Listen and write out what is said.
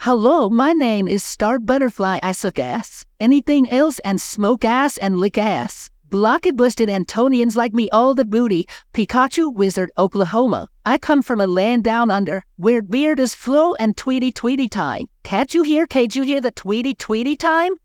Hello, my name is Star Butterfly. I suck ass. Anything else and smoke ass and lick ass. Blocked busted Antonians like me all the booty. Pikachu Wizard, Oklahoma. I come from a land down under where beard is flow and tweety tweety time. Can't you hear the tweety tweety time?